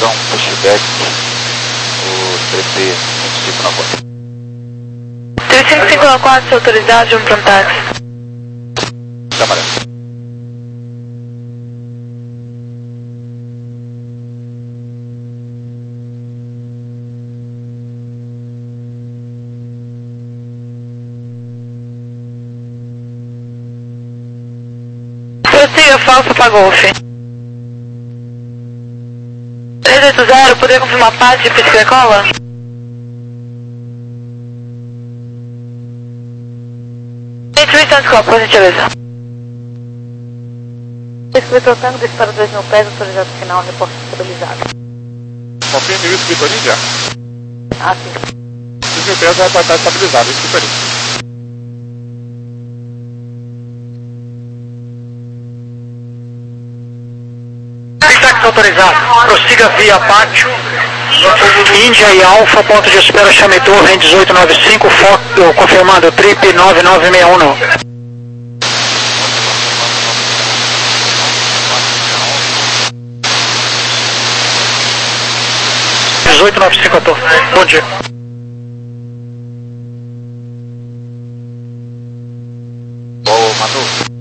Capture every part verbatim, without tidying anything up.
um pushback, o trip vinte e cinco na quatro. três cinco cinco na quatro, autorizado, de um para um táxi. Câmara. Prossiga, falso para Golf. três oito zero, poder confirmar parte de pesquisa cola? Intuição, desculpa, por gentileza. Escritor Tango, disparo dois mil pés, autorizado final, reporte estabilizado. Confirme o escritorio já. Ah, sim. dois mil pés vai estar estabilizado, o escritorio. Autorizado, prossiga via pátio, Índia e Alfa, ponto de espera Chametou, R E N dezoito noventa e cinco, foco, confirmado, trip nove nove seis um. dezoito noventa e cinco, ator. Bom dia. Ô, Manu.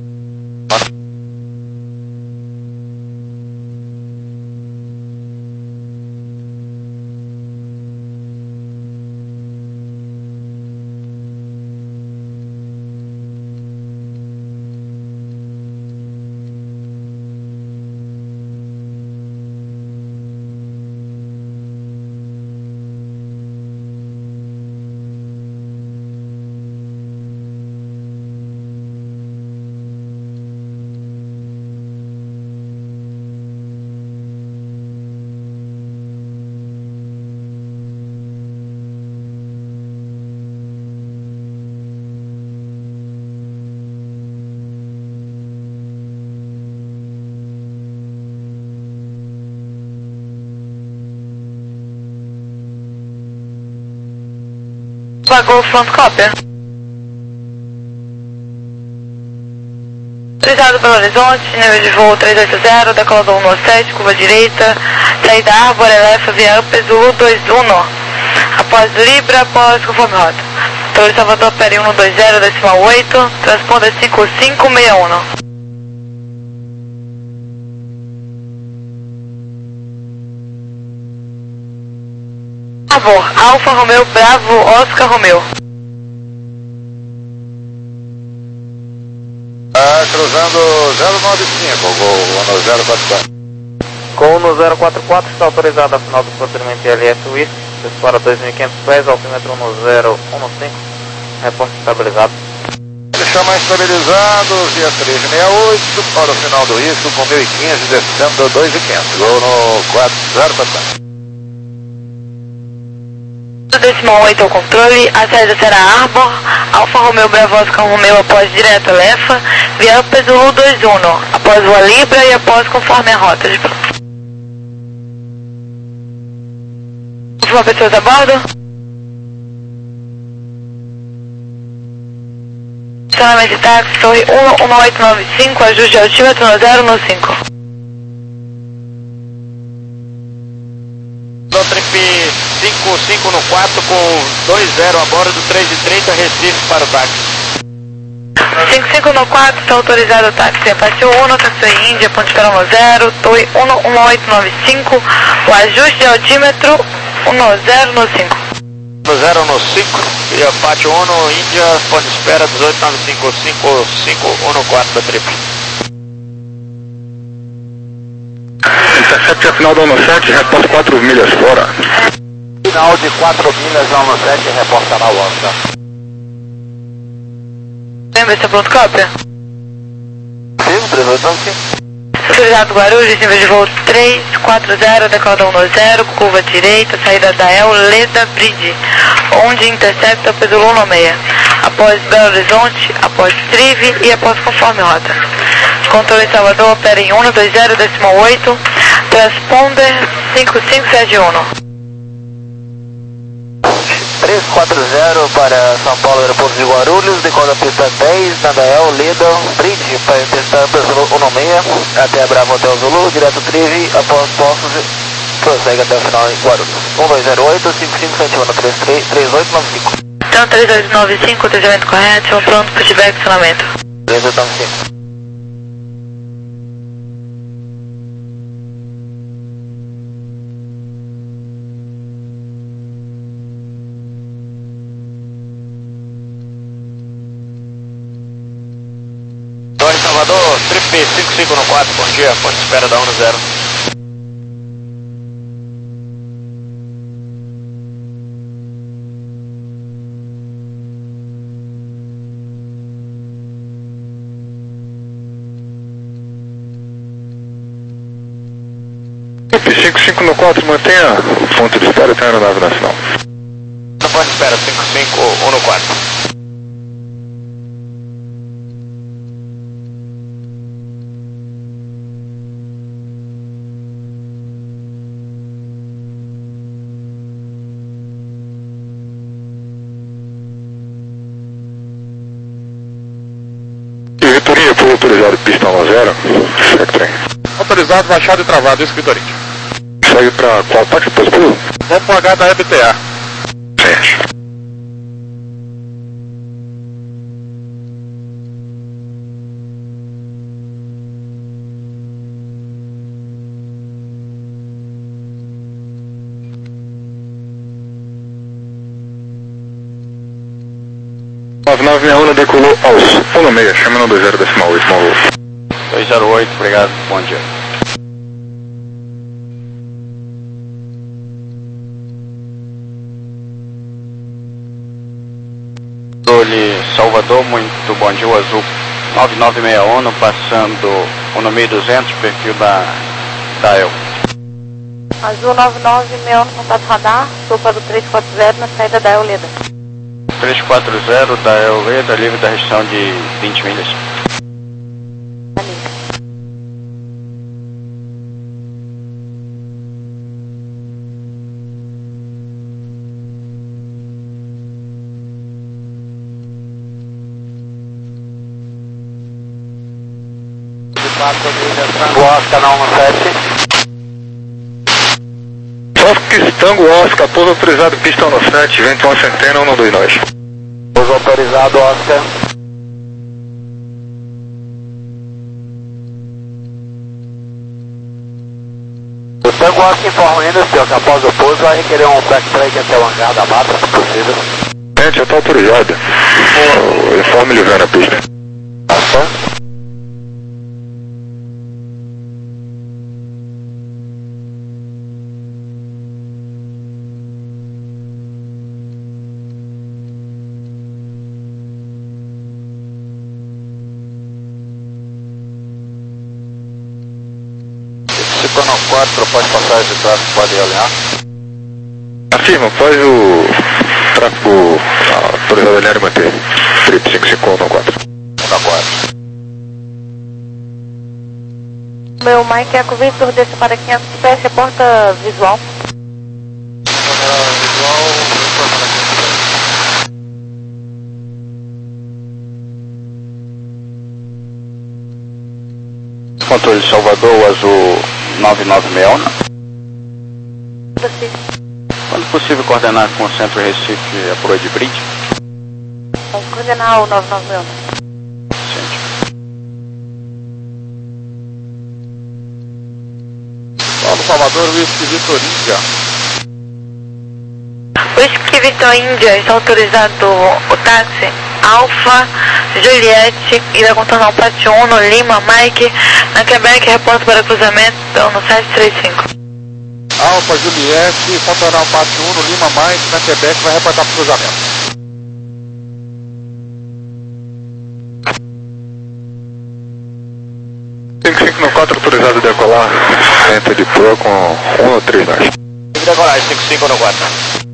Pagou o front copia. Autorizado Belo Horizonte, nível de voo três oito zero, decolador um sete, curva direita, saída Arbor, Elefa, via Upper, Zulu dois um. Após Libra, após conforme rota. Torre Salvador, Peri um dois zero, decimal oito, transponder cinco cinco seis um. Favor, Alfa Romeo Bravo Oscar Romeo. Ah, cruzando zero nove cinco, gol no zero quatro quatro. Gol no zero quatro quatro, está autorizado a final do procedimento L S West, dispara dois mil e quinhentos pés, altímetro no zero um cinco, reporte estabilizado. Ele chama estabilizado, via três seis oito, para o final do risco, com mil e quinze, descendo dois mil e quinhentos, gol no quatro zero quatro quatro. Decimal oito ao controle, a saída será Arbor, Alfa Romeo Bravo Oscar Romeo após direto Lefa, via Upper Zulu dois um, após Voa Libra e após conforme a rota de pronto. Confirma pessoas a bordo? Estacionamento de táxi, torre um um oito nove cinco, ajuste de altímetro no zero um cinco. Trip cinco cinco no quatro com dois zero a bordo, três e trinta, Recife para o táxi. cinco cinco no quatro, está autorizado o táxi Apache um, táxi Índia, ponte para um zero, torre um um oito nove cinco, o ajuste de altímetro um zero no cinco. no zero no cinco, e Apache um, Índia, ponte de espera dezoito nove cinco cinco cinco um quatro da trip. Intercept a final do um sete, reporta quatro milhas fora. Final de quatro milhas ao no sete, reporta na Oscar. Lembra esse ponto cópia? Sim, três oito cinco. Autorizado Guarulhos, nível de voo três quatro zero, decolador um zero, curva direita, saída da El Leda Bridge, onde intercepta pelo um seis. Após Belo Horizonte, após Trive e após conforme rota. Controle Salvador, opera em um dois zero, decimal oito, transponder cinco cinco sete um. três quatro zero para São Paulo, aeroporto de Guarulhos, decola pista dez, na Dael, Leda, Bridge, para testar pelo um seis, até a Bravo Hotel Zulu, direto Trive, após Poços Prossegue até o final em Guarulhos. um dois zero oito, cinco cinco sete um três três, três oito nove cinco. Então três oito nove cinco, atendimento correto, pronto para feedback e funcionamento. três oito nove cinco. Torre Salvador, Trip cinco cinco um quatro, bom dia, ponto de espera da um zero. cinco cinco no quatro, mantenha ponto de espera até a aeronave nacional. Ponto de espera, cinco cinco um quatro. Vitorinha, por autorizado pista um zero, segue trem. Autorizado, baixado e travado, escritorinho. Segue pra qual táxi positivo? Vamos pro H da E B T A. Certo. nove nove seis um decolou aos um seis, chama no dois zero decimal oito, Morro. dois zero oito, obrigado, bom dia. Controle Salvador, muito bom dia, o azul nove nove seis um, passando o no mil e duzentos, perfil da, da E L. Azul nove nove seis um, contato radar, estou para o três quatro zero na saída da E L Leda. três quatro zero da E L Leda, livre da restrição de vinte milhas. Oscar na um sete. Fox Tango Oscar, pouso autorizado pista um sete, vento uma centena, um dois nove. Pouso autorizado, Oscar. O Tango Oscar informa ainda, senhor, que após o pouso vai requerer um backtrack até o hangar da mata, se possível. Gente, já está autorizado. Informe livrando a pista. Oscar. Cicono quatro, propõe passagem de tráfego, pode alinhar? Afirma, faz o tráfego autorizado alinhar e manter. Trip cinco cinco um quatro. um quatro. Meu Mike Eco Victor, desce para quinhentos pés, reporta visual. Controle Salvador, o azul nove nove seis um. Quando possível coordenar com o centro Recife a proa de bridge? Vamos coordenar o nove nove seis um. Paulo Salvador, Whisky Vitor Índia. Whisky Vitor Índia, está autorizado o táxi Alfa Juliette, irá contornar o pátio um no Lima, Mike, na Quebec, reporta para cruzamento no sete três cinco. Alfa Juliette, contornar o pátio um no Lima, Mike, na Quebec, vai reportar para o cruzamento. cinco cinco quatro autorizado a decolar, centro de proa com um três nove. Decolar, cinco cinco quatro.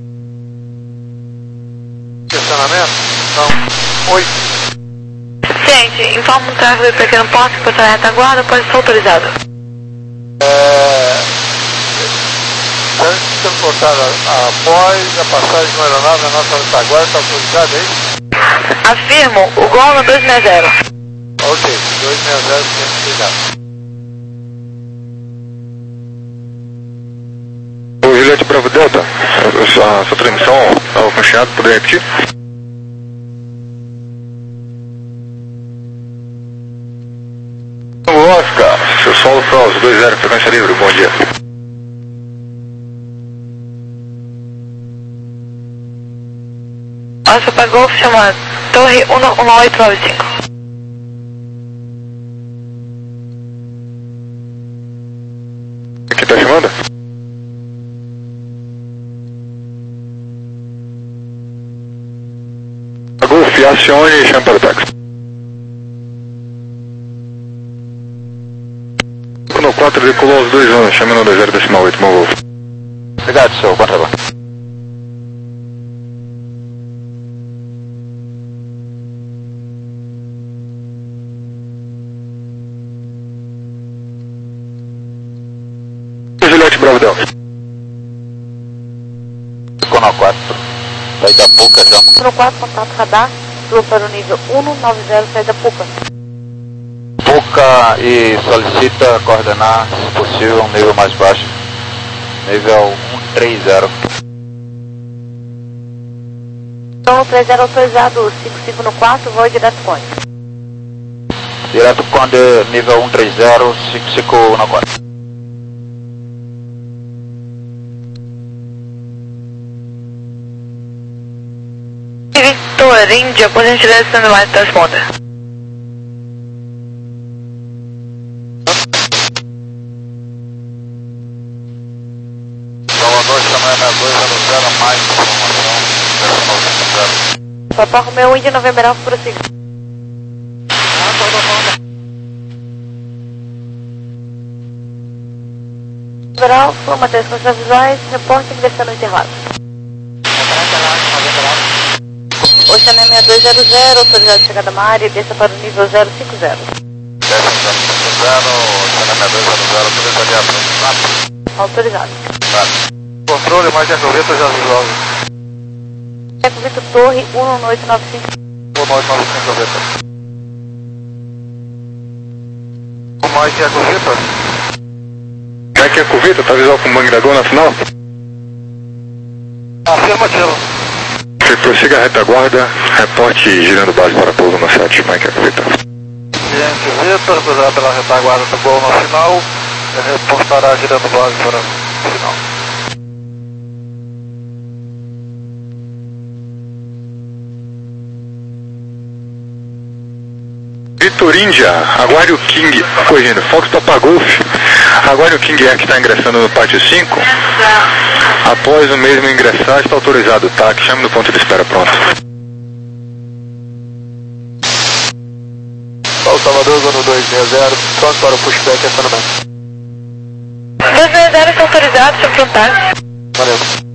Estacionamento? Não. Oi. Ciente, informa um tráfego de pequeno porte que passará a retaguarda, pode ser autorizado. É... Antes de transportar após a passagem de uma aeronave na nossa retaguarda, está autorizado aí? Afirmo, o gol no dois seis zero. Ok, dois seis zero, tem que cuidar. Bravo Delta, a sua, a sua transmissão estava com chiado, poderia repetir? Oscar, seu solo Cross, dois zero, frequência livre, bom dia. Alfa para Golf, chamado Torre um um oito nove cinco. Quem tá chamando? A Golf, acione e chame para o táxi. No quatro decolou os dois anos, chame no dois zero decimal oito, meu Golf. Obrigado, senhor. Bom trabalho. Juliette Bravo Delta. Cono quatro, saída Puca, já. Cono quatro, contato radar, sul para o nível um nove zero, saída Puca. Puca e solicita coordenar, se possível, um nível mais baixo. Nível um três zero. Então, três zero autorizado, cinco cinco no quatro, voo direto Conde. Direto Conde, nível um três zero, cinco cinco no quatro. Victor, Índia, por gentileza, sendo mais transponder. Salvador, chama dois zero zero, mais informação, zero. Papa Romeo, Índia, November Alfa, prossiga. November Alfa, Matheus com as visuais, reporte ingressando no intervalo. Oceanem seis dois zero zero, autorizado de chegada à área, desça para o nível zero cinco zero. Desce zero cinco zero, Oceanem seis dois zero zero, autorizado. Autorizado. Controle, mais Jacovito, já resolve. Jacovito Torre, um oito nove cinco. um oito nove cinco, Jacovito. O mais Jacovito? Jack Jacovito, tá visual com o Bang Dragon na final? Afirmativo. Você prossiga a retaguarda, reporte girando base para pouso no sete, Mike Jacovito. Ciente Vitor, cruzado pela retaguarda do gol no final, reportará girando base para o final. Vitor Índia, aguarde o King, corrigindo, Fox Papa Golf, aguarde o King Air que está ingressando no pátio cinco. Após o mesmo ingressar, está autorizado, tá? Que chame no ponto de espera, pronto. Paulo Salvador, zona dois seis zero, pronto para o pushback, acionamento. dois seis zero está autorizado, seu frontal. Valeu.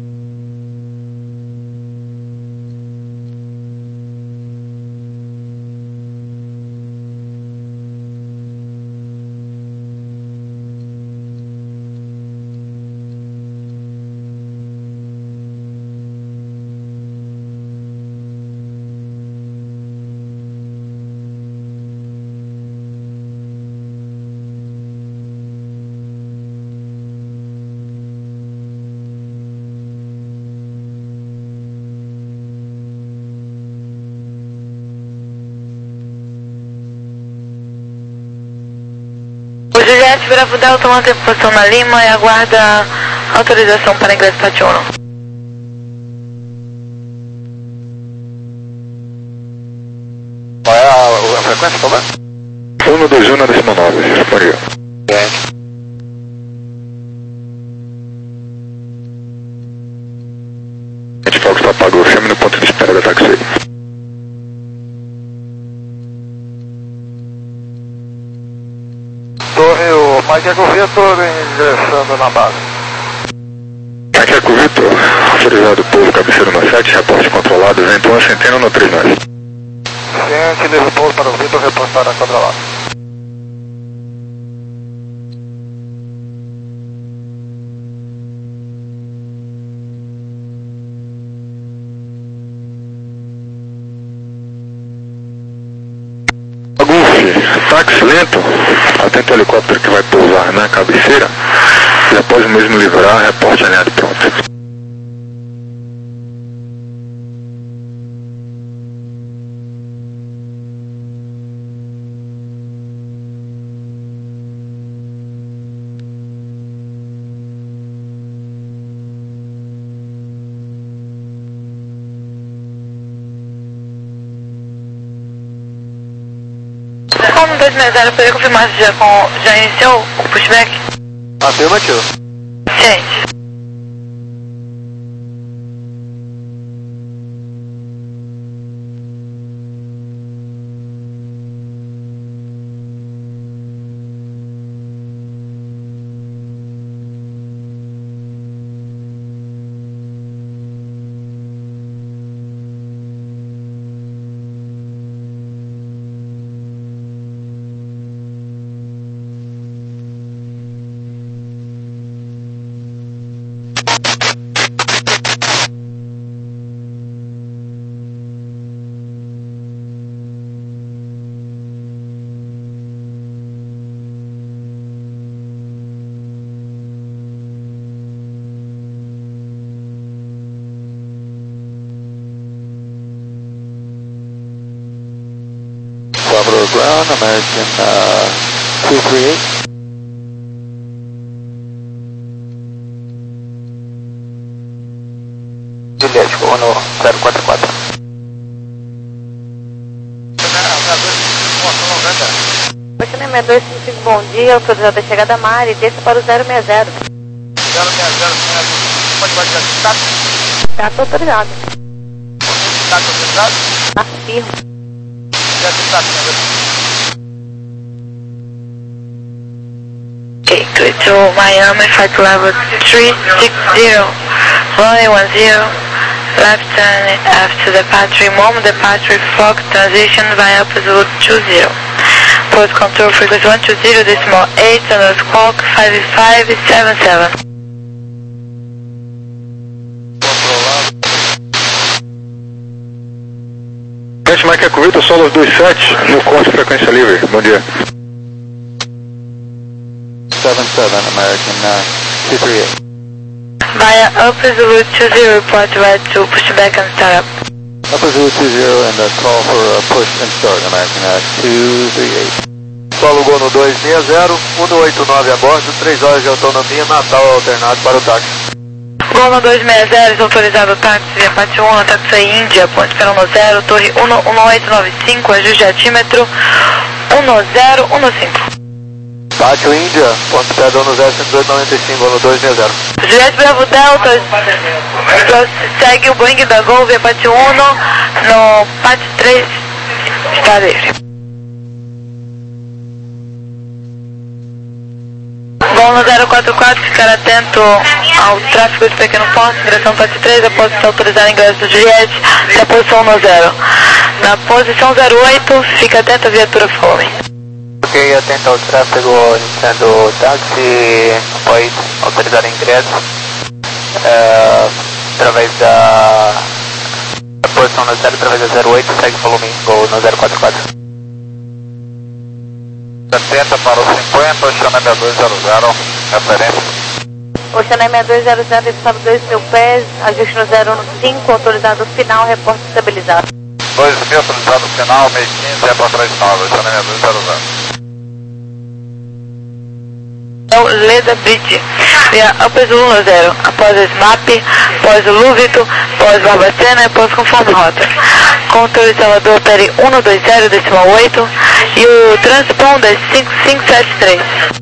O Juliette Bravo Delta mantém posição na Lima e aguarda autorização para ingresso pátio um. Qual é a, a frequência, por favor? um dois um na décima nove, responde. A gente Fox Papa Golf, chame no ponto de espera da táxi. Torre, o Mike Jacovito ingressando na base. Mike Jacovito, autorizado povo cabeceiro no sete, reporte controlado, vento um, centeno no três nove. Ciente, livre pouso para o Vitor, reportar a controlada. Táxi lento, atento ao helicóptero que vai pousar na cabeceira e após o mesmo livrar, reporte alinhado pronto. dois seis zero, poderia confirmar se já, com, já iniciou o pushback? Afirmativo. Ciente. Bravo ground, American uh, two three eight. Juliette, Ono zero quatro quatro. Oceano seis dois cinco cinco, bom dia, autorizado a chegada a Mari, desça para o zero seis zero. zero seis zero, pode bater aqui, tá? Está autorizado. Tá autorizado? Afirmo. Okay, three two Miami, flight level three six zero, runway one zero, left turn after departure, moment departure, Fox transition via absolute two zero. Port control frequency one two zero, decimal eight, under squawk five five seven seven. Mike Acuvito, Solos dois sete, no Conte frequência livre, bom dia. seven seven, American uh, two three eight. Via absolute two zero, report right to pushback and start up. Upper Zulu two zero and a call for a push and start, American uh, two three eight. Solo Gol no dois seis zero, um oito nove a bordo, três horas de autonomia, Natal alternado para o táxi. Gol no dois seis zero, autorizado o táxi, via Pátio um, táxi Índia, ponte Perão no zero, torre um um oito nove cinco, ajuste altímetro um zero um cinco. Pátio Índia, ponte Perão no zero cento e oito noventa e cinco, no dois seis zero. Juliette Bravo Delta, segue o Boeing da Gol, via Pátio um, no Pátio três, está livre. Gol no zero quatro quatro, ficar atento ao tráfego de pequeno porte, direção Pátio três, após se autorizar ingresso do Juliette, da posição no zero. Na posição zero oito, fica atento à viatura fome. Ok, atento ao tráfego, iniciando o táxi, após autorizar ingresso, uh, através da, da posição no zero, através da zero oito, segue volume, Gol no zero quatro quatro. setenta para o cinquenta, Oceano seis dois zero zero, referência. Oceano seis dois zero zero, estado dois mil pés, ajuste no zero um cinco, autorizado final, reporte estabilizado. dois mil, autorizado final, meio quinze, é para três nove, Oceano seis dois zero zero. Leda Bridge, via Upper Zulu no zero, após o S M A P, após o Lúvito, após Barbacena e após conforme rota. Controle Salvador, pere um dois zero, decimal oito, e o transponder cinco cinco sete três.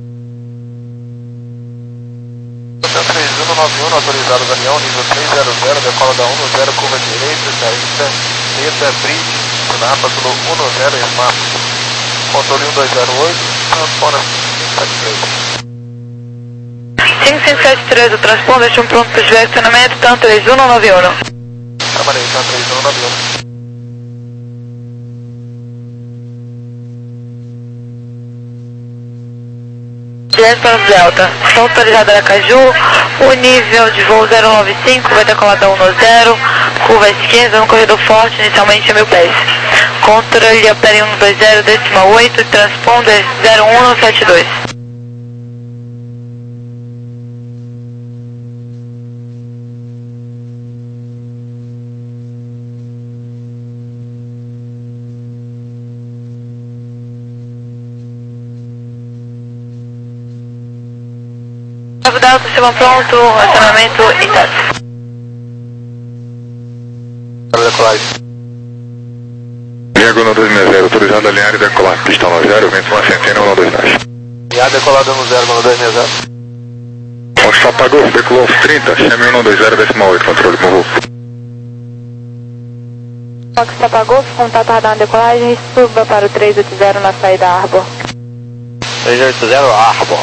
três um nove um, autorizado Daniel, nível três zero zero, decola da um zero, curva direita, saída, Leda Bridge, Sinapa, pelo um zero, S M A P. Controle um dois zero oito, transponder cinco sete três. cinco cinco sete três, o transponder, deixa um pronto para o direcionamento, então três um nove um. Camarei, então três um nove um. Juliette para o Delta, está autorizado Aracaju, o nível de voo zero nove cinco, vai decolar da um zero, curva esquerda no corredor forte, inicialmente a mil pés. Controle Opere um dois zero, decimal oito, transponder zero um sete dois. Bravo Delta, sistema pronto, acionamento e táxi. Para decolagem. Diagonal dois seis zero, autorizado. autorizado a alinhar e decolar. Pista nove zero, vento uma centena, um dois nove. Alinhar decolado um zero, um dois zero. Fox apagou, decolou aos trinta, chame um dois zero, decimal oito, controle móvel. Fox apagou, contato radar na decolagem, suba para o três oito zero na saída Arbor. três oito zero Arbor.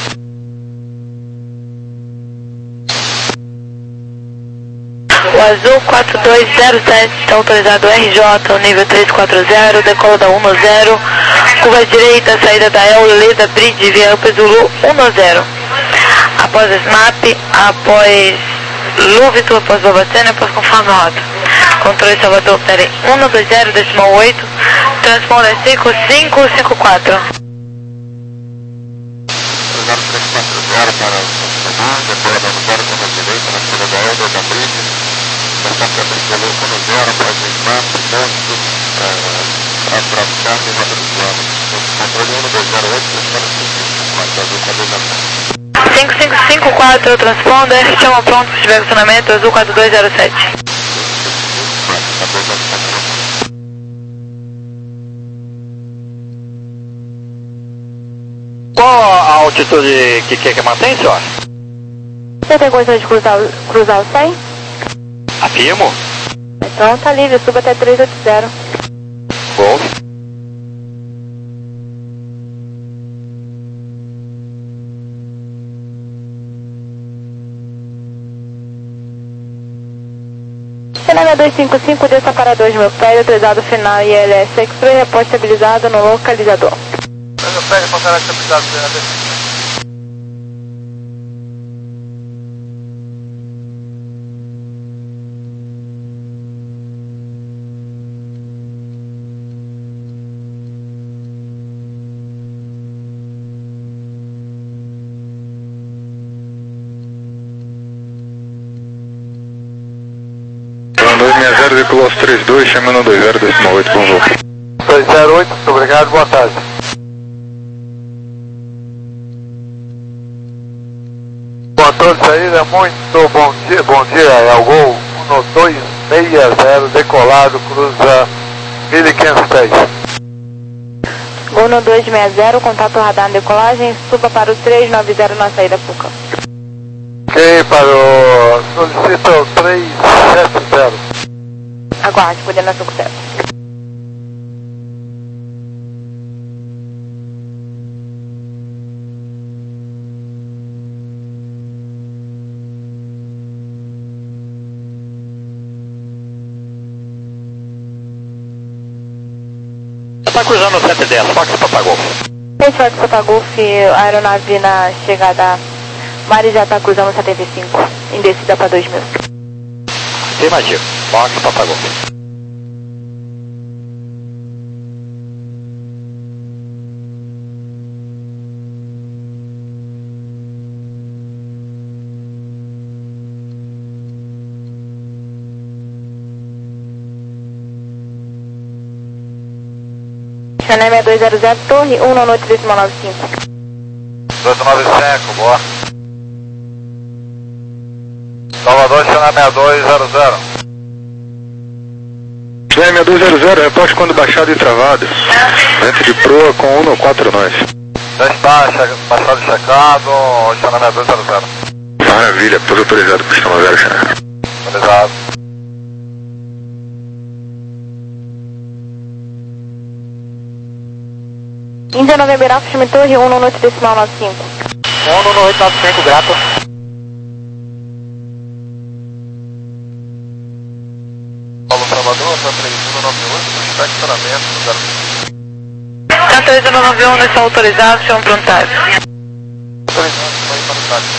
O azul quatro dois zero sete está autorizado R J, o nível três quatro zero, decola da um zero, curva direita, saída da El, Leda, Bridge, via Upper Zulu um zero. Após SMAP, após Lúvito, após Babacena, após conforme a rota. Controle Salvador, pere um dois zero, decimal oito, transponder cinco cinco cinco quatro. zero três quatro zero para o Salvador, decola da um zero, curva direita, na saída da El, Leda, Bridge, bastante Zulu um zero, após SMAP, posto, a trocar e rota do plano. Controle um dois zero oito, transponder cinco cinco quatro, azul quatro dois zero sete. cinco cinco cinco quatro, transponder, chama pronto para estiver funcionamento, azul quatro dois zero sete. Qual a altitude que quer que mantém, senhor? Você tem condição de cruzar, cruzar o cem? Afirmo. Então tá livre, suba até três oito zero. Bom. Cinema dois cinco cinco, desça para dois mil pés, autorizado final I L S Express, repórter estabilizado no localizador. dois mil pés, reportar estabilizado, C N D. dois seis zero, decolou aos trinta e dois, chamando um dois zero, decimal oito, bom voo. dois zero oito, muito obrigado, boa tarde. Controle de saída, muito bom dia, bom dia, é o Gol um dois seis zero, decolado, cruza mil e quinhentos pés. Gol no dois seis zero, contato radar na decolagem, suba para o três nove zero na saída Puca. Ok, para o solicito o três sete zero. Aguarde, podendo cinco zero. Está cruzando o sete dez, Fox Papagol. Esse Fox Papagol, a aeronave na chegada Mari já está cruzando setenta e cinco, em descida para dois mil. Afirmativo, Fox Papagol. Chanel dois zero zero, torre um no noite decimal nove cinco. dois nove cinco, boa. Salvador, Chanel seis dois zero zero. Chanel seis dois zero zero, reporte quando baixado e travado. Vento de proa com um no quatro nós. Já está, baixado e checado, Chanel seis dois zero zero. Maravilha, todo autorizado para pista zero, Chanel. Autorizado. Índia November Alpha, chame torre um no noite decimal nove cinco. um no noite nove cinco, grato. Paulo Salvador, tá três um nove oito, está estacionamento no zero. Tá três um nove um, está autorizado, chama prontário. Autorizado, vai para o táxi.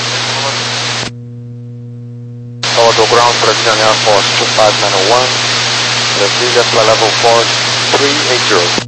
Salvador Ground, Brazilian Air Force two five nine one, Brasília, fly level four three eight zero.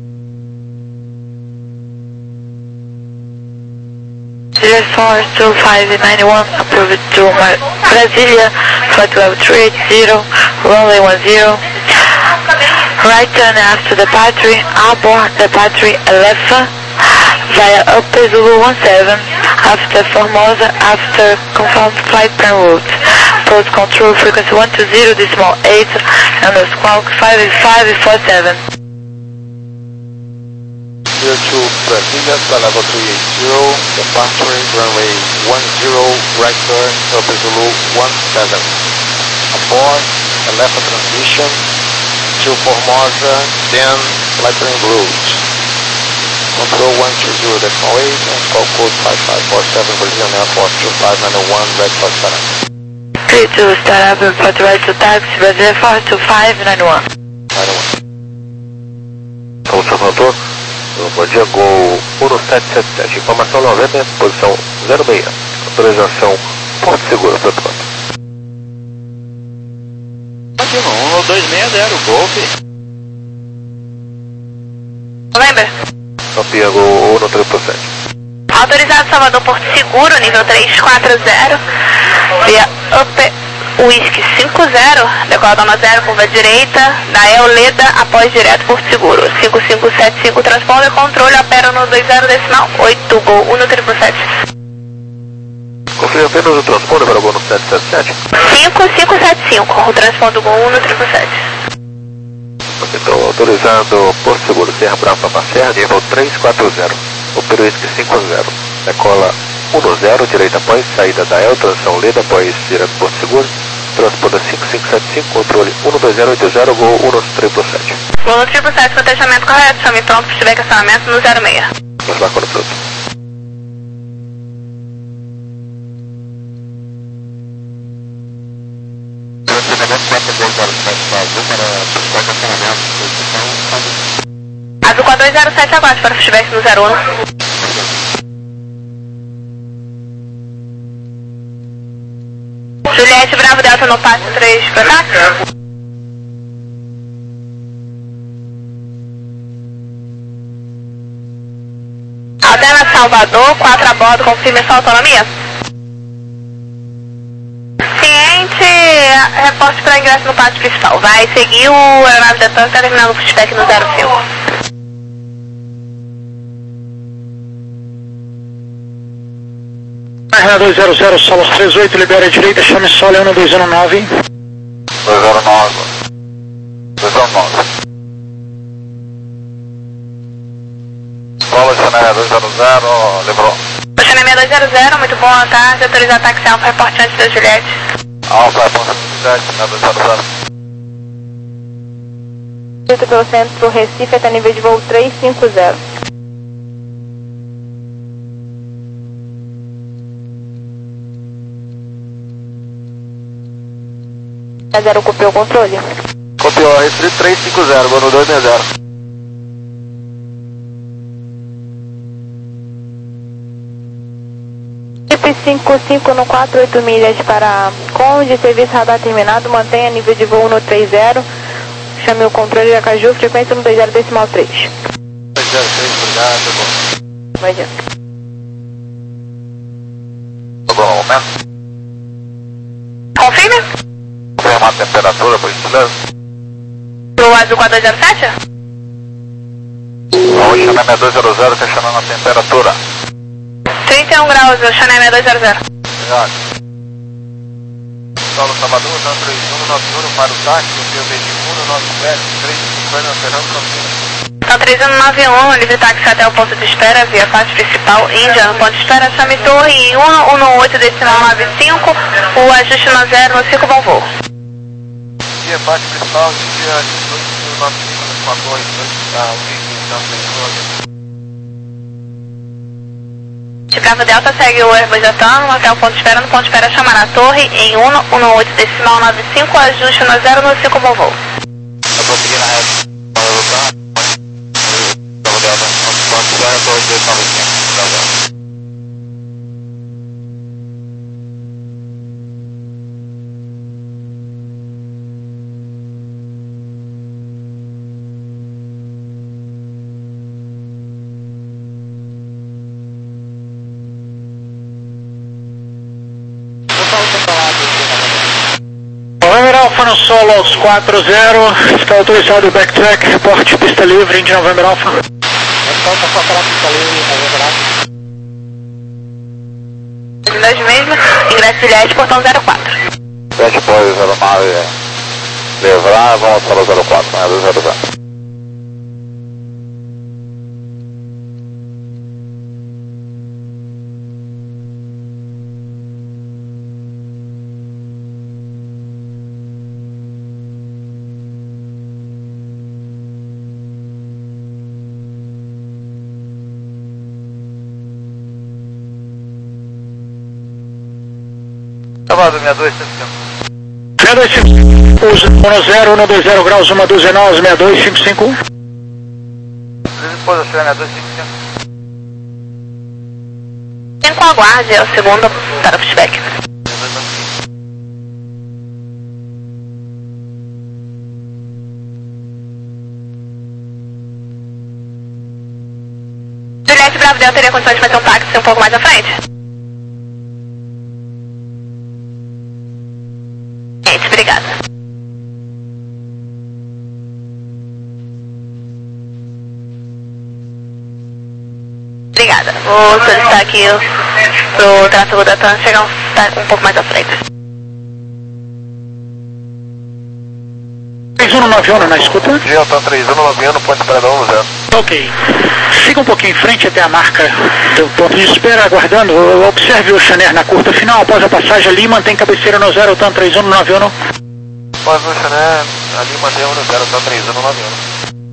Brasília four two five nine one, approved to Brasília, flight level three eight zero, runway one zero. Right turn after departure, aboard departure Alefa, via Upper Zulu one seven, after Formosa, after confirmed flight plan route. Post control frequency one two zero decimal eight, and the squawk five five four seven. clear to Brasilia, flight level three eighty, departure runway one zero, right turn, Hotel Zulu one seven. Abort, Alefa transition to Formosa, then flight plan route. Control one two zero decimal eight and call code five five four seven, Brazilian Air Force two five nine one, red for seven. three two star up, report right to taxi, Brazilian Air Force two five nine one. nine one. São Salvador, bom dia, Gol um sete sete sete, informação noventa, posição zero seis, autorização Porto Seguro, Porto Quanto. um dois seis zero, Golf. November. Copia, Gol um três sete. Autorizado Salvador Porto Seguro, nível três quatro zero, via Up Whisky cinco zero, decola dona zero, curva direita, da El Leda, após direto Porto Seguro, cinco cinco sete cinco, transponder controle, opera no dois zero decimal oito, Gol um três sete. Confirme apenas o transponder para o Gol no sete sete sete. cinco cinco sete cinco, o transponder Gol um três sete. Então, autorizado Porto Seguro, Serra Brava para Serra, nível três quatro zero, opera Whisky cinco zero, decola um zero, direita após, saída da El, transição Leda, após direto Porto Seguro, transponder cinco cinco sete cinco, controle um dois zero oito zero, Gol um três sete. Gol um três sete, com atestamento correto, chame pronto se tiver cancelamento no zero seis. Vamos lá, quando pronto. Azul quatro dois zero sete, aguarde para feedback no zero um. Juliette Bravo Delta no passe três para ataque. Alterna Salvador, quatro a bordo, confirme sua autonomia. Ciente, reporte para ingresso no pátio principal. Vai seguir o aeronave da Tanca, terminando o feedback no zero cinco. R dois zero zero, Solos três oito, libera a direita, chame Sol um dois zero nove. dois zero nove. dois zero nove. Solo Chanel dois zero zero, lembrou. Chanel seis dois zero zero, muito boa tarde, autorizar táxi Alfa, reporte antes da Juliette. Alfa, ponto sete, Chanel dois zero zero. Feito pelo centro Recife até nível de voo três cinco zero. zero, copiou o controle. Copiou, restrito três cinco zero, Gol no dois seis zero. Chip cinco cinco no quatro oito milhas para Conde, serviço radar terminado, mantenha nível de voo no três zero. Chame o controle da Caju, frequência no dois zero decimal três. dois zero três, obrigado, Gol. Vai adiante. Gol no momento. Confirme? Confirmar a temperatura, por gentileza. Pro Azul quatro dois zero sete? Oi, Chanel seis dois zero zero, questionando a temperatura. trinta e um graus, Chanel seis dois zero zero. Obrigado. Solo Salvador, três um nove um para o táxi, o V um nove sete, três cinquenta, Fernando Campinas. Então três um nove um, livre táxi até o ponto de espera, via parte principal, Índia, no ponto de espera, chame torre em um um oito decimal nove cinco, o ajuste no zero no cinco, bom voo. Via parte principal, dia dezoito nove cinco, com a torre dois, tá, o link, De Bravo Delta segue o Airbus Latam até o ponto de espera, no ponto de espera chamar a torre em um um oito decimal nove cinco, ajuste no zero no cinco, bom voo. Tá prosseguindo a reta. Bravo Delta, ponto de espera, torre dois nove cinco, Bravo Delta. November Alpha no Solos quatro zero, está autorizado o backtrack, reporte pista livre de November Alpha. Falta só para a pista livre, November Alpha. Das mesmas, ingresso Juliette, portão zero quatro. sete pós zero nove, livrar, vamos para o zero quatro, né, do zero zero. Salvador, sessenta e dois, cento e sessenta e cinco, um zero, um dois zero graus, uma dúzia nós, sessenta e dois, cinquenta e cinco. Depois, sessenta e dois, cinquenta e cinco. cinco aguarde, é o segundo para o pushback. Juliette Bravo Delta teria condições de fazer um táxi um pouco mais à frente? Gente, obrigada. Obrigada. Vou solicitar aqui pro tráfego da TAM chegar um, um pouco mais à frente. três um nove um na escuta. G J três um nove um, ponto para um zero. Ok. Siga um pouquinho em frente até a marca do ponto de espera, aguardando. Observe o Chanel na curta final. Após a passagem ali, mantém cabeceira no zero, TAM três um nove um. Após o Chanel, ali mantém no zero, TAM três um nove um.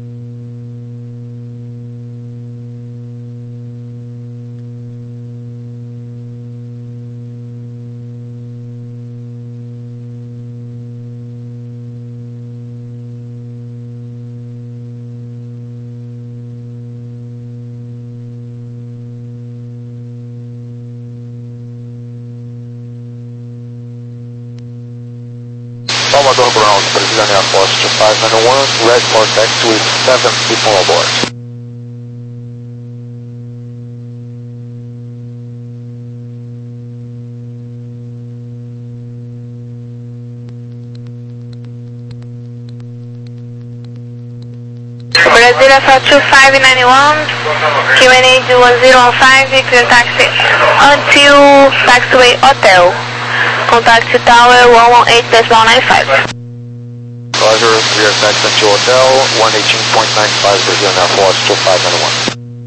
Salvador Ground, Brazilian Air Force two five nine one, red for taxi with seven people aboard. Brazilian for two five nine one, Q N H one zero one five, clear taxi until taxiway hotel. Contact tower one one eight decimal nine five. Roger, clear taxi until hotel, one eighteen point nine five, Brazilian Air Force two five nine one.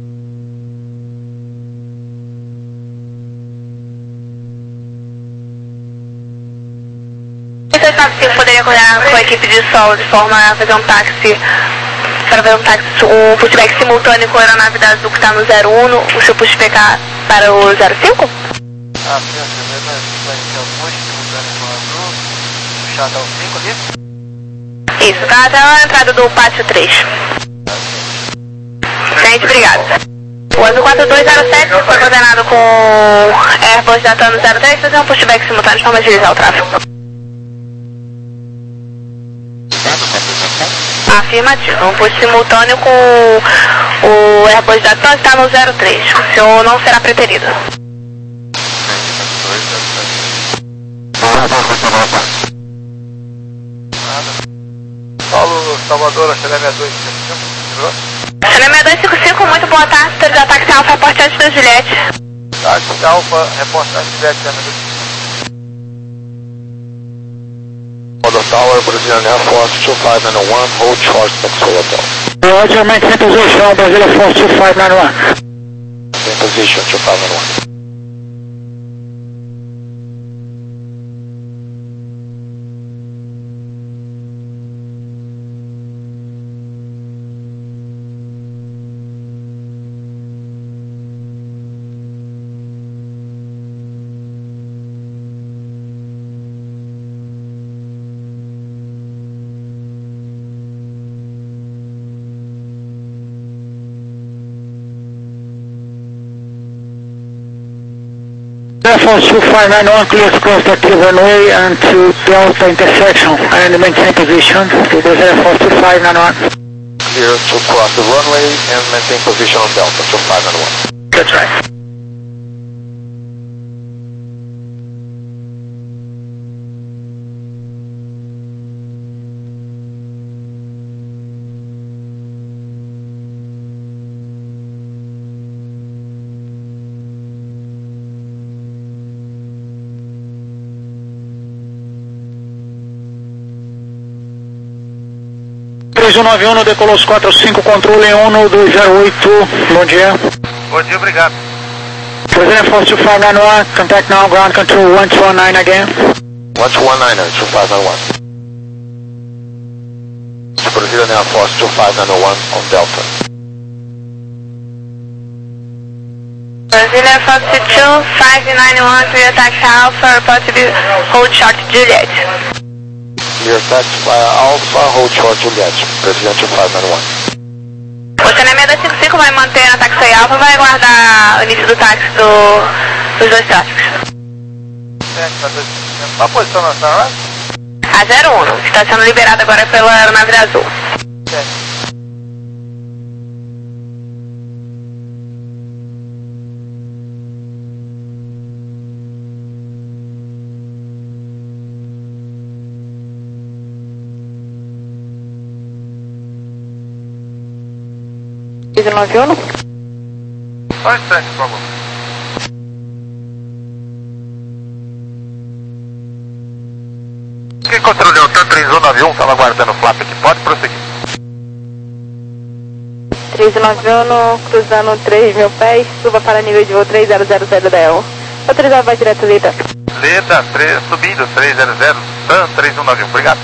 Você sabe se poderia coordenar com a equipe de solo de forma a fazer um táxi, para fazer um táxi, um pushback simultâneo com a aeronave da Azul que está no zero um, o seu pushback para o zero cinco? Ah, sim, beleza. Vai ser o push, simultâneo com a Azul. Puxar até o cinco ali. Isso, tá até a entrada do pátio três. Gente, obrigado. O Azul quatro dois zero sete foi coordenado com Airbus da TAM zero três, fazer um pushback simultâneo de forma a agilizar o tráfego. Afirmativo, um push simultâneo com o Airbus da TAM está no zero três. O senhor não será preterido. Paulo, Salvador, Chanel sessenta e dois, cinquenta e cinco. Chanel sessenta e dois cinquenta e cinco, muito boa tarde. Temos ataque Alfa, reportante da Juliette. Táxi Alfa, reportante Juliette, Salvador Tower, Brazilian Air Force two five nine one, hold short taxi hotel. Roger, maintain position, Brazilian Air Force two five nine one. Maintain position two five nine one. Air Force two five nine one, clear to cross the active runway and to Delta intersection and maintain position to the Air Force two five nine one. Clear to cross the runway and maintain position on Delta two five nine one. That's right. três um nove um, decolou os quatro cinco, controle um dois zero oito, bom dia. Bom dia, obrigado. Brazilian Air Force two five nine one, contact now, ground control one two one nine again. one two one nine, two five nine one. Brazilian Air Force two five nine one on Delta. Brasília, Fox two, five nine one, clear taxi Alpha, report to be hold short Juliet. Clear taxi via Alpha, hold short Juliet, Presidente five nine one. O saneamento da cinco cinco vai manter a taxi Alpha, vai aguardar o início do táxi do, dos dois tráficos. Qual a posição nacional? A zero um, está sendo liberado agora pela aeronave da Azul. Certo. dezenove um. Só um instante, por favor. Quem controle o tanto três um nove um, estava aguardando o flap aqui, pode prosseguir. três nove um, cruzando três mil pés, suba para nível de voo três zero zero zero D L. Autorizado, vai direto, Leda. Leda, três, subindo, três zero zero, T A M três um nove um, obrigado.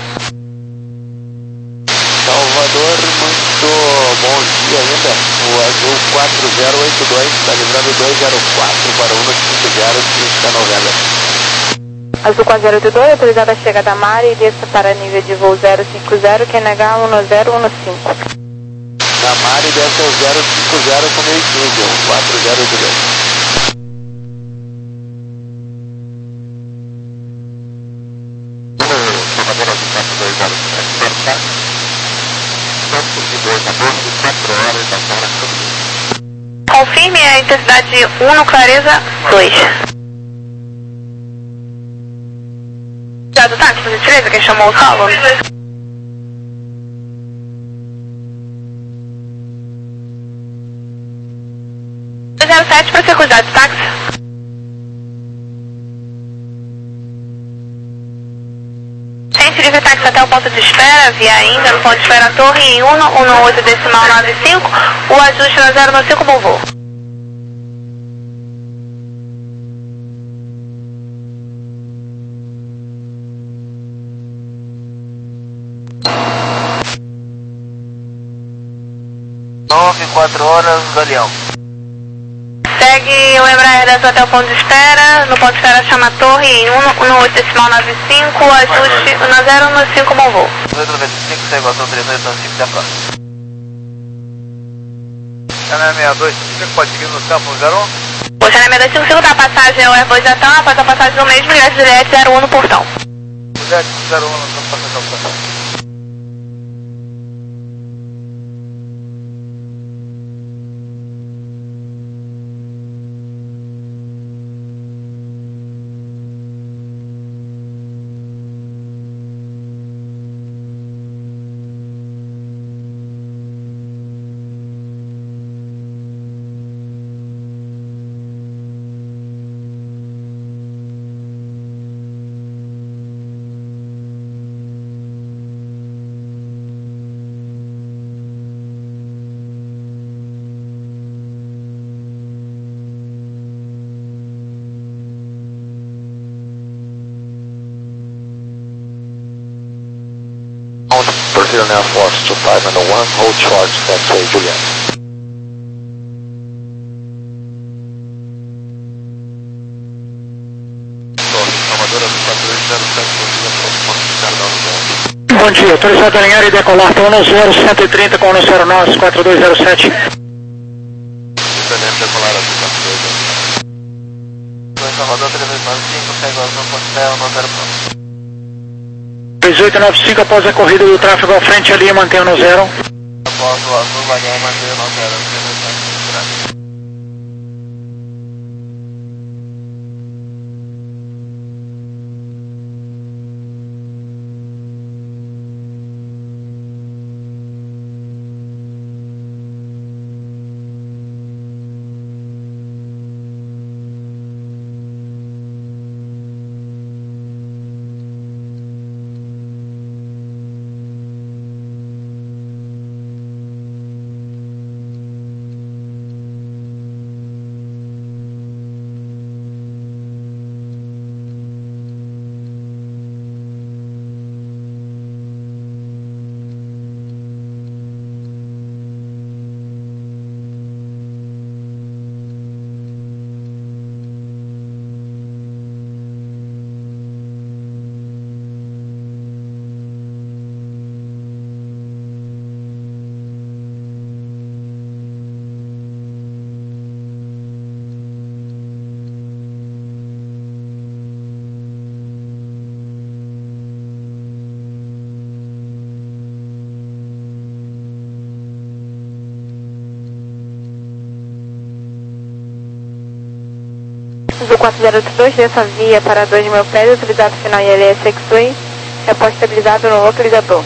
Salvador, muito bom dia ainda. O Azul quatro zero oito dois está livrando dois zero quatro para um cinco zero, cinco noventa. Azul quatro zero oito dois, autorizada a chegada da Mari e desça para nível de voo zero cinco zero, Q N H um zero um cinco. Na Mari desce ao zero cinco zero com meio quinze, quatro zero oito dois. Confirme a intensidade um no Clareza dois. Já do táxi, por gentileza, quem chamou o solo? zero sete para ser cuidado, táxi. Sem livre táxi até o ponto de espera, via ainda no ponto de espera Torre em um, um oito decimal nove cinco, o ajuste na zero nove cinco, bom voo. nove, quatro horas, Galeão. Segue o Embraer dez até o ponto de espera, no ponto de espera chama Torre em um, um oito decimal nove cinco, o ajuste na zero nove cinco, bom voo. dois noventa e cinco, segue o Azul três oito nove cinco, até a próxima. Canal sessenta e dois, você pode seguir no campo zero um? O saneamento da cinco cinco da passagem é o Airbus da TAM, após a passagem do mesmo, Juliette Juliette zero um no portão. Juliette zero um, nós vamos passar o portão. Brazilian Air Force to five nine one, hold short, taxiway Juliet. Bom dia, autorizado a alinhar e decolar para um zero cento e trinta com um zero nove quatro dois zero sete. Decolar a quatro dois zero sete. Salvador três oito nove cinco, segue o Azul ponto zero nove zero ponto. três oito nove cinco após a corrida do tráfego à frente ali, mantém no zero. Após o Azul, vai manter no zero, três Azul quatro zero oito dois, dessa via para dois mil pés, utilizado final I L S X-Way, repórter estabilizado no localizador.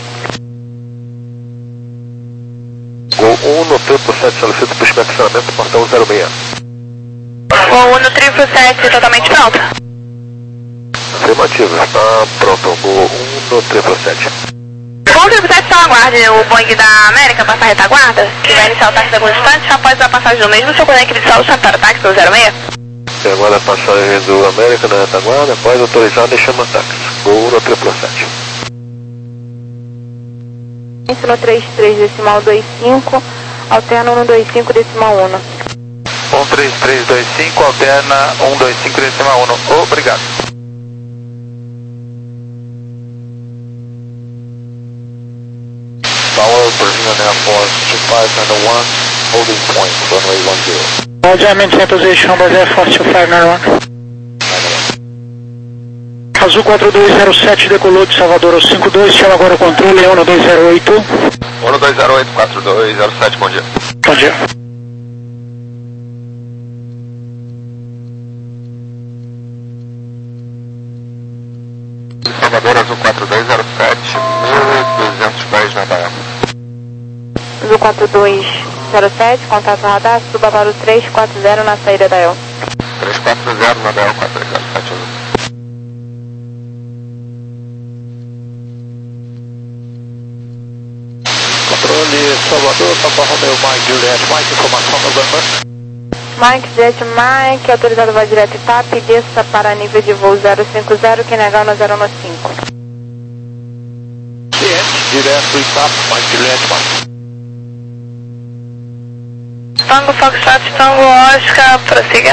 Gol um no triplo sete, solicito para estacionamento, portão zero seis. Gol um no triplo sete, totalmente pronto. Afirmativo, está pronto. Gol um no triplo sete. Gol triplo sete, só aguarde o Boeing da América passar a retaguarda, que vai iniciar o táxi alguns instantes, após a passagem do mesmo, seu conecte de solo para o táxi do zero seis. E agora a passagem do América na retaguarda, após autorizar, deixamos o táxi. Gol um no triplo sete. No trinta e três decimal vinte e cinco, alterna no vinte e cinco decimal um. um três três dois cinco, alterna um dois cinco decimal um. Obrigado. Tower, Brazilian Air Force two five nine one, holding point, runway one zero. Roger, in position, Brazilian Air Force two five nine one. Azul quatro dois zero sete decolou de Salvador ao cinco dois, chama agora o controle, um dois zero oito. um dois zero oito, quatro dois zero sete, bom dia. Bom dia. Salvador, Azul quatro dois zero sete, mil e duzentos pés na Bahia. Azul quatro dois zero sete, contato radar, suba para o três quatro zero na saída da E L. três quatro zero na Bahia, quatro dois zero sete, Azul. Controle Salvador, Papa Romeo Mike Juliette Mike, informação November. Mike, Juliette Mike, autorizado vai direto e T A P, desça para nível de voo zero cinco zero, que negar no zero cinco. Cliente, direto e T A P, Mike Juliette Mike. Tango Foxtrot, Tango Oscar, prossiga.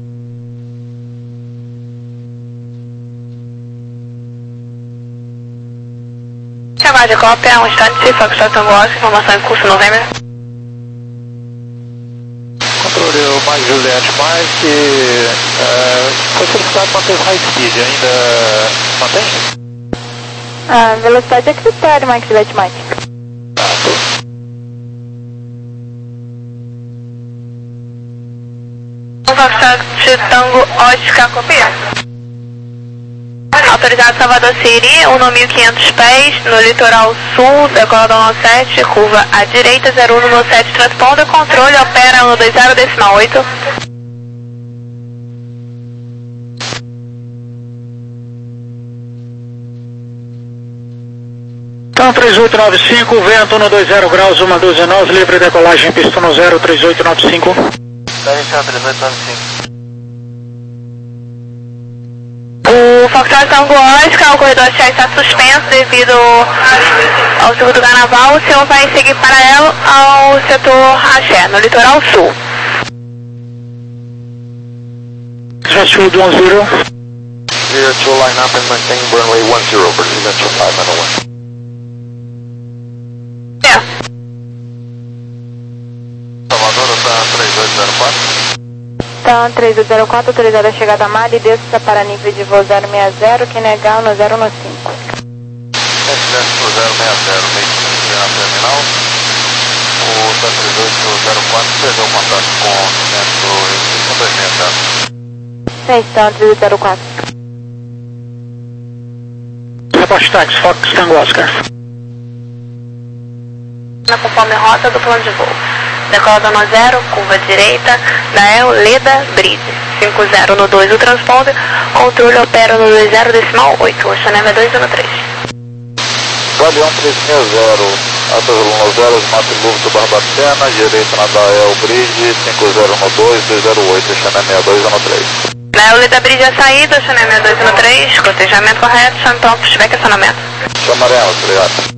Aguarde cópia, um instante, Foxtrot, Tango Oscar, informação em curso November. Controle Mike Juliette Mike, uh, foi solicitado manter o high speed, ainda mantém? A velocidade é critério, Mike, Juliette Mike. Tá, tô. Foxtrot, Tango Oscar, copia. Autorizado Salvador Siri, um no mil e quinhentos pés, no litoral sul, decolado um sete, curva à direita, zero um no sete, transponder, controle, opera um dois zero decimal oito. Então, três oito nove cinco, vento um dois zero graus, uma doze nove, livre decolagem, pista no zero, três oito nove cinco. Tá iniciando, três oito nove cinco. O Foxtrot Tango Oscar, o corredor X está suspenso devido ao segundo carnaval. O senhor vai seguir paralelo ao setor Axé, no litoral sul. Fastfood one zero. Zero to line up and maintain runway one zero, Brazilian two five nine one. É. Salvador, tá três oito zero quatro. Então, três oito zero quatro, autorizada a chegada a Mali, desça para nível de voo zero seis zero, que negar no zero cinco. Desce pro zero seis zero, meio que na terminal. O três oito zero quatro perdeu o contato com o centro Recife dois seis zero. Então, três oito zero quatro. Repórter táxi, Fox Tango Oscar. Na conforme rota do plano de voo. Decolado no zero, curva direita, da E L, Leda, Bridge. cinco zero no dois, o transponder, controle opera no dois zero decimal oito, o Chanel é dois um três. Galeão três seis zero, Alta no zero, Smart Move do Barbacena, direito na da E L, Bridge, cinco zero no dois, dois zero oito, Chanel dois um três. Da E L, Leda, Bridge, a saída, Chanel dois um três, cotejamento correto, chame pronto, pushback, acionamento. Chamarela, obrigado.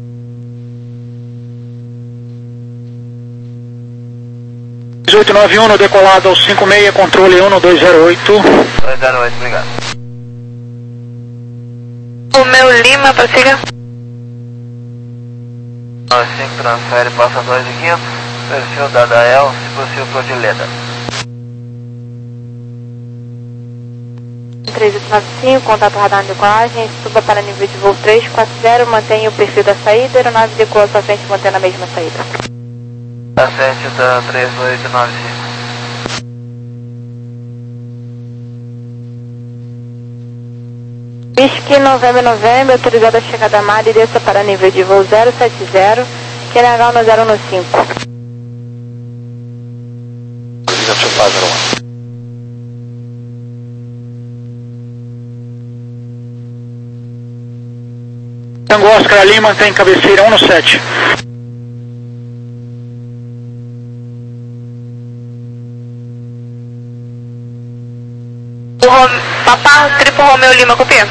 três oito nove um, decolado ao cinco seis, controle um dois zero oito. dois zero oito, obrigado. O meu Lima, prossiga. cinco transfere, passa dois e quinhentos, perfil da da E L, se possível pro de Leda. três oito nove cinco, contato radar de decolagem, suba para nível de voo três quatro zero, mantenha o perfil da saída, aeronave decola sua frente mantendo a mesma saída. Ascente da três oito nove cinco. Whisky November November, autorizada a chegada a Mali, desça para nível de voo zero sete zero, Q N H um zero um cinco. Tango Oscar Lima, mantém cabeceira um no sete. Papá, triplo Romeo Lima, copia.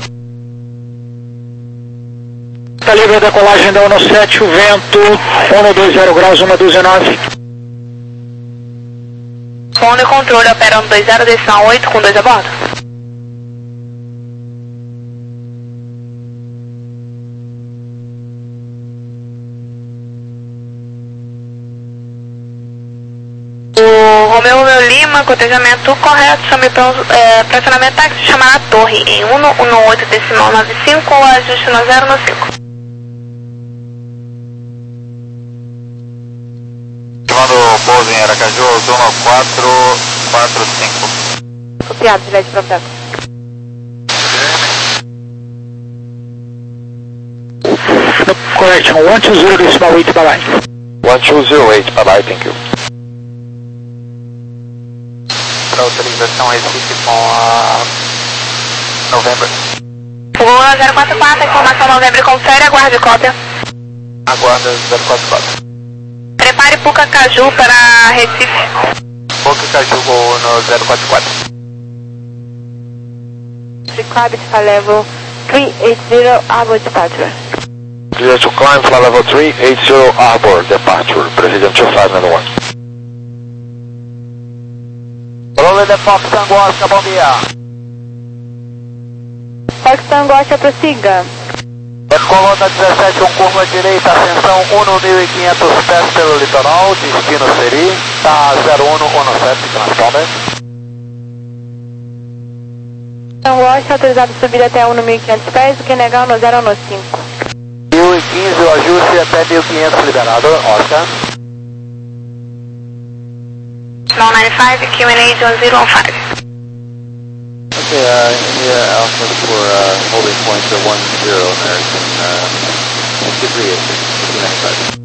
Está livre a decolagem da um no sete, o vento um dois zero graus, uma dúzia nove. Fone controle, opera um dois zero, decisão oito, com dois a bordo. O Romeo Romeo Lima, cotejamento correto, chame para é, pressionamento táxi, chamar a torre em um um oito decimal nove cinco, ajuste no zero no cinco. Chamando pouso em Aracaju, zona quatro quatro cinco. Copiado, Juliette Providência. Correction, one two zero decimal eight, bye bye. one two zero eight, bye bye, thank you. Para autorização Recife com a November. Fogo zero quatro quatro, informação November confere, aguarde cópia. Aguarda zero quatro quatro. Prepare Puca Caju para Recife. Puca Caju no zero quatro quatro. Reclame para level three eight zero, Arbor Departure. Clear to climb flight level three eight zero, Arbor Departure, President two five nine one. Volume de Fox Tango Oscar, bom dia. Fox Tango Oscar, prossiga. Coluna dezessete, um curva direita, ascensão um mil e quinhentos pés pelo litoral, destino Seri, tá zero um um sete, transponder. Tango Oscar, autorizado a subir até um mil e quinhentos pés, o Q N H no zero um cinco. mil e quinze, o ajuste até mil e quinhentos liberado, Oscar. Small nine five, Q N H one zero one five. Okay, uh, India Alpha for uh, holding points at one zero, American, uh, degree at two ninety-five.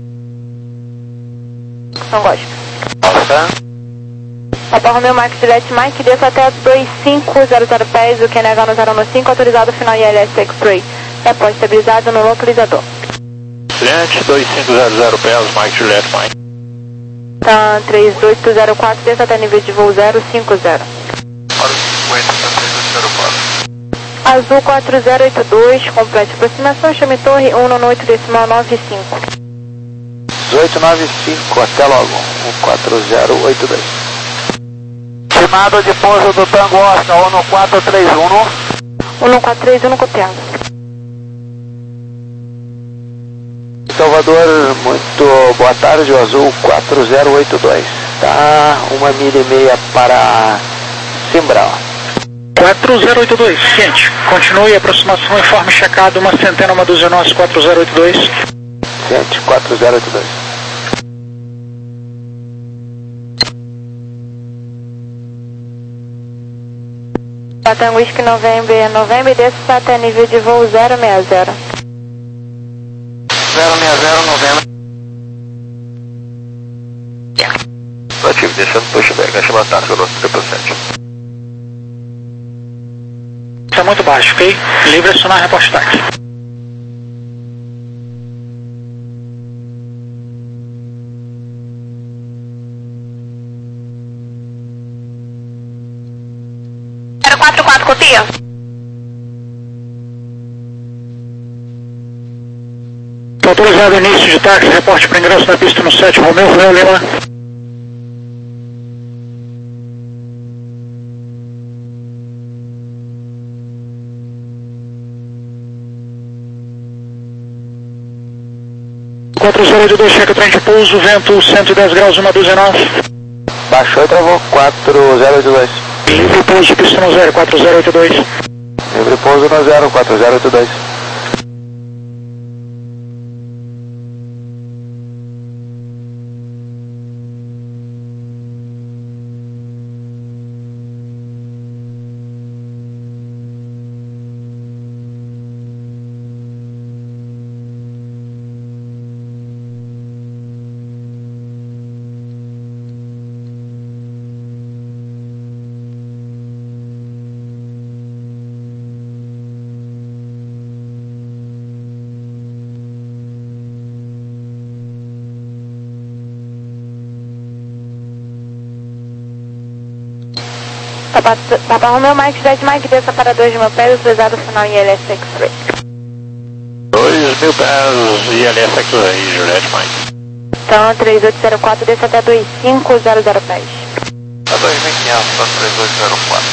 Tango Oscar. Oscar. Papa Romeo Mike Juliette Mike, desça até dois cinco zero zero pés, o Q N H no zero um cinco, autorizado final I L S X-Ray. Repórte estabilizado no localizador. Juliette dois cinco zero zero pés, Mike Juliette Mike. Tá três oito zero quatro, desça até nível de voo zero cinco zero. Azul quatro zero oito dois, complete aproximação, chame torre um no oito decimal nove cinco. dezoito nove cinco, até logo, um quatro zero oito dois. Estimado de pouso do Tango Oscar, um quatro três um. um quatro três um, copiado. Salvador, muito boa tarde, o Azul quatro zero oito dois. Tá uma milha e meia para Simbral. quatro zero oito dois, ciente. Continue a aproximação, informe checado, uma centena, uma dúzia nós, quatro zero oito dois. Ciente, quatro zero oito dois. Tango Whisky November November, desça até nível de voo zero seis zero. zero seis zero, November. Ativo, descendo pushback, achei vantagem, garoto, triple sete. Está muito baixo, ok? Livre acionar reporte táxi. zero quatro quatro, copia. Autorizado início de táxi, reporte para ingresso na pista no sete, Romeu, Romeu Lima. quatro zero oito dois, checa trem de pouso, vento cento e dez graus, uma dúzia nove. Baixou e travou, quatro zero oito dois. Livre pouso, pista no zero, quatro zero oito dois. Livre pouso no zero, quatro zero oito dois. Papa, Papa Romeo Mike, Jet Mike, desça para dois mil pés, autorizado final em I L S X-Ray. dois mil pés, I L S X-Ray, Juliette Mike. Então, três oito zero quatro, desça até dois cinco zero zero pés. A dois mil e quinhentos, para três oito zero quatro.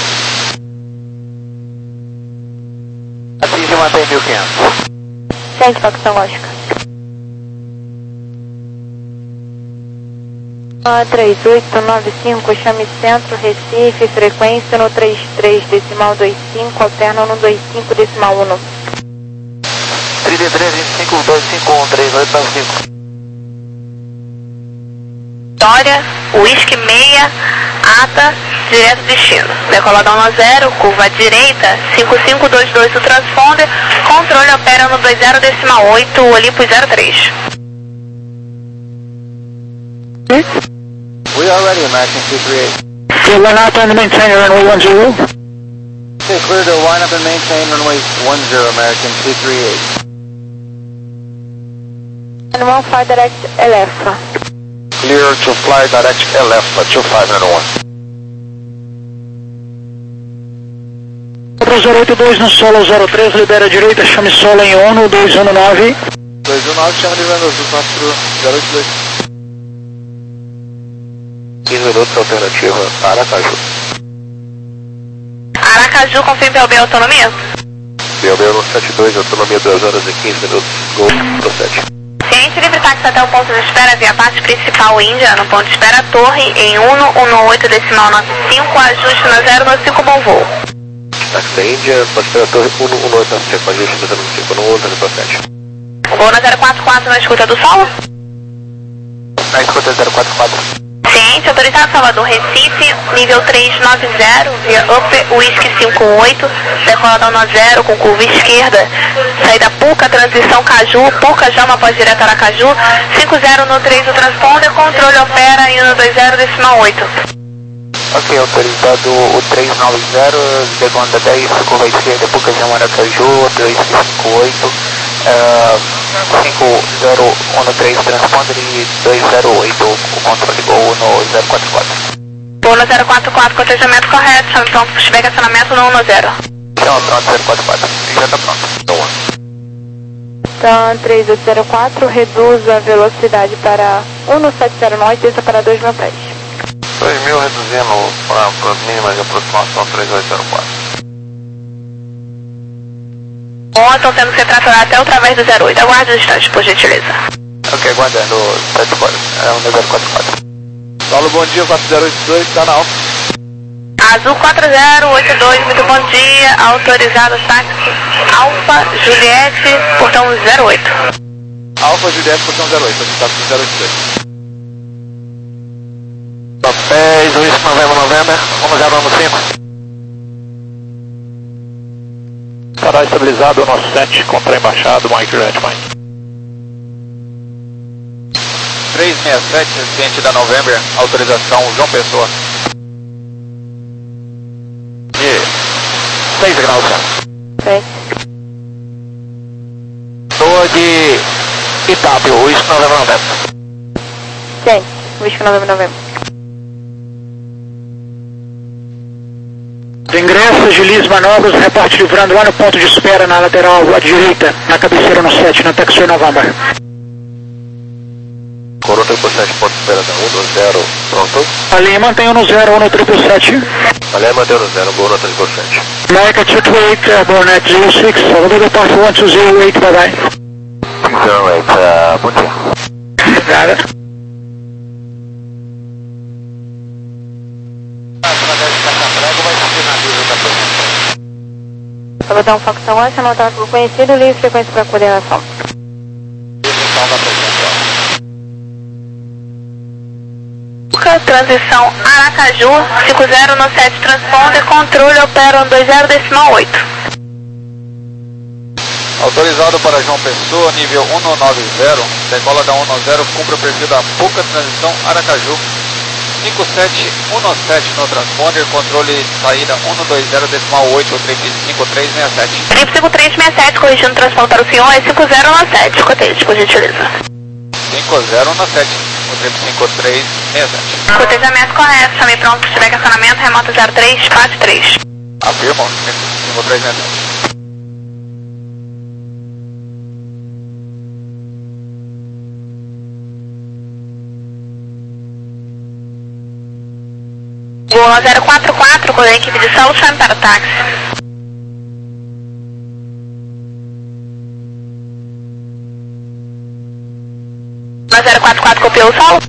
Atinge e mantém mil e quinhentos. Sente, facção Oscar. três oito nove cinco, chame centro, Recife, frequência no trinta e três, decimal vinte e cinco, alterna no vinte e cinco, decimal um. trinta e três, vinte e cinco, dois cinco um, três oito nove cinco. Vitória, Whisky meia, ata, direto destino. Decoladão no zero, curva à direita, cinco cinco dois dois o transponder, controle opera no vinte zero decimal oito, Olympus zero três. We are ready, American two three eight. Clear line up and maintain runway one zero. Okay, clear to line up and maintain runway one zero, American two three eight. And one fly direct Elefa. Clear to fly direct Elefa, two five nine one. zero oito dois no solo zero três, libera a direita, chame solo em ONU dois um nove. dois um nove, chama livrando azul quatro zero oito dois. quinze minutos, alternativa Aracaju. Aracaju, confirme P L B autonomia? P L B no sete dois, autonomia duas horas e quinze minutos, Gol procede. Ciente livre táxi até o ponto de espera via parte principal Índia, no ponto de espera Torre, em um um oito decimal nove cinco, ajuste na zero nove cinco, bom voo. Táxi da Índia, pode esperar a Torre um um oito nove cinco, ajuste na zero nove cinco, no outro, procede. Voo na zero quatro quatro na escuta do solo? Na escuta zero quatro quatro. Ciente, autorizado Salvador Recife, nível trezentos e noventa, via Up Whisky cinco oito, decoladão no zero com curva esquerda, saída Puca, transição Caju, Puca Jama após direto Aracaju, cinco zero no três o transponder, controle opera em um dois zero decimal oito. Ok, autorizado o trezentos e noventa, demanda dez, curva esquerda, Puca Jama Aracaju, dois cinco oito, uh, cinco zero um três transponder e dois zero oito, o controle Gol no zero quatro quatro. Voo no zero quatro quatro, cotejamento correto, chame pronto, pushback acionamento no um zero. Chama pronto, zero quatro quatro, já está pronto. Então, Então, três oito zero quatro, reduz a velocidade para um sete zero nove, desça para dois mil pés. dois mil reduzindo para as mínimas de aproximação três oito zero quatro. Bom, estão sendo retratados até através do zero oito. Aguarde os instantes, por gentileza. ok, aguardando sete quatro, é um zero quatro quatro. Paulo, bom dia, quatro zero oito dois, está na Alfa. Azul quatro zero oito dois, muito bom dia. Autorizado táxi Alfa Juliette, portão zero oito. Alfa Juliette, portão zero oito, está com zero oito dois. Papéis, Whisky November, November, um zero um cinco. Estará estabilizado o nosso sete contra embaixado, Mike Juliette Mike. três seis sete, ciente da November, autorização João Pessoa. E seis graus, Sete. Toa de Itápio, Whisky November, November. Sente, Whisky novembro, novembro. Ingresso, agilize manobras, reporte livrando lá no ponto de espera na lateral à direita, na cabeceira no sete, na Taxi November. Coroa triplo sete, ponto de espera da um dois zero, pronto. Ali mantém no zero, no triplo sete. Ali mantém no zero, Gol no triplo sete. America two two eight, airborne at zero six, Salvador Departure one two zero eight, bye bye. six zero eight, uh, bom dia. Obrigada. Salvador facção Oscar, não está conhecido, livre frequência para coordenação. Transição Aracaju, cinco zero no sete transponder, controle opera um dois zero decimal oito. Autorizado para João Pessoa, nível um nove zero, decola da um zero, cumpre o perfil da Puca, transição Aracaju. cinco sete um sete no transponder, controle saída um dois zero decimal oito, triplo cinco três seis sete. Triplo cinco três seis sete, corrigindo o transponder para o senhor, é cinco zero um sete, cotejo, por gentileza. cinco zero um sete, cinco três seis sete. Cotejamento correto, chame pronto, se tiver que acionamento, remota zero três quatro três. Afirmo, cinco três seis sete. Gol zero quatro quatro, com a equipe de solo, chame para o táxi. zero quatro quatro, copiou o solo.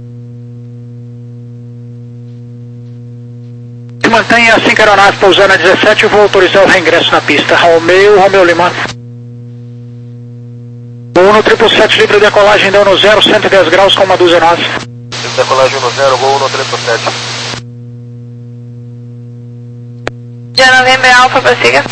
Mantenha assim que a aeronave pousar na dezessete, eu vou autorizar o reingresso na pista. Romeu, Romeu Lima. Gol no triple sete, livre decolagem, deu no zero, cento e dez graus com uma dúzia nós. Livre decolagem no zero, gol no triple sete. De Novembro Alfa, prossiga.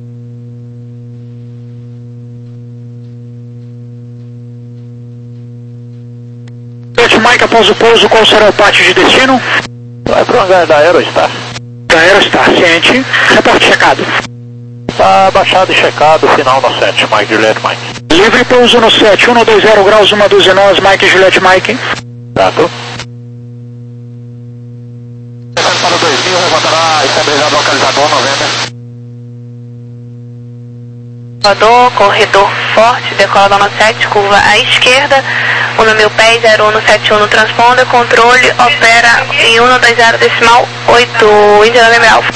Mike, após o pouso, qual será o pátio de destino? Vai para o hangar da Aerostar. Da Aerostar, ciente. Reporte checado. Está baixado e checado, final no sete, Mike, Juliette, Mike. Livre pouso no sete, um dois zero graus, uma dúzia nós, Mike, Juliette, Mike. Certo. Para o dois mil, levantará estabilizado localizador noventa. Corredor, corredor forte, decola no sete, curva à esquerda, um no meu pé, zero um no sete um no transponder, controle, opera em um dois zero decimal oito, Índia Novembro Alfa.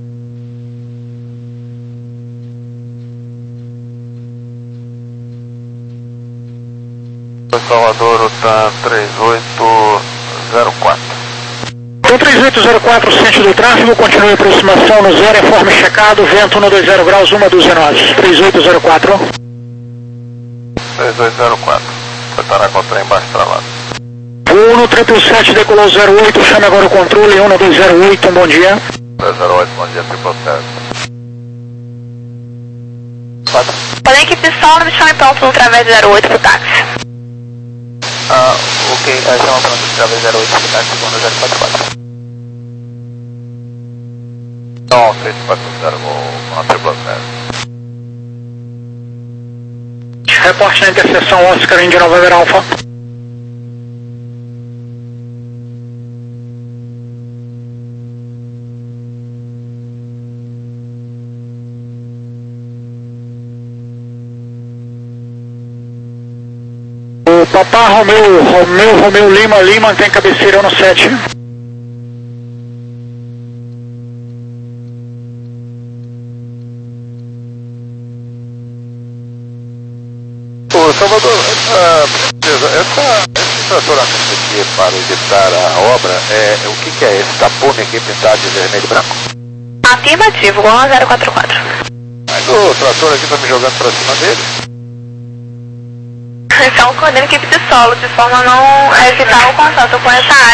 Salvador, tá três oito zero quatro. Então três oito zero quatro, centro do tráfego, continue a aproximação no zero, informe checado, vento um dois zero graus, uma dúzia nós. três oito zero quatro. três oito zero quatro. Você estará com o trem embaixo travado. Voo no triple sete, decolou zero oito, chame agora o controle, um dois zero oito, um bom dia. dois zero oito, bom dia, triple sete. Pode a equipe de solo, me chame pronto no através de zero oito pro táxi. Ah, ok, a chama pronto no através zero oito pro táxi, segundo zero quatro quatro. Não, três quatro zero, com a triple sete. Reporte na interseção Oscar India November Alpha. O Papá Romeu, Romeu, Romeu Lima, Lima tem cabeceira no sete. Ô, Salvador, essa, essa, esse tratoramento aqui para evitar a obra, é, o que, que é esse? Tá pune aqui pintado de vermelho e branco? Afirmativo, Gol zero quatro quatro. Mas o trator aqui tá me jogando pra cima dele? Então, coordenando a equipe de solo, de forma a não evitar o contato com essa área.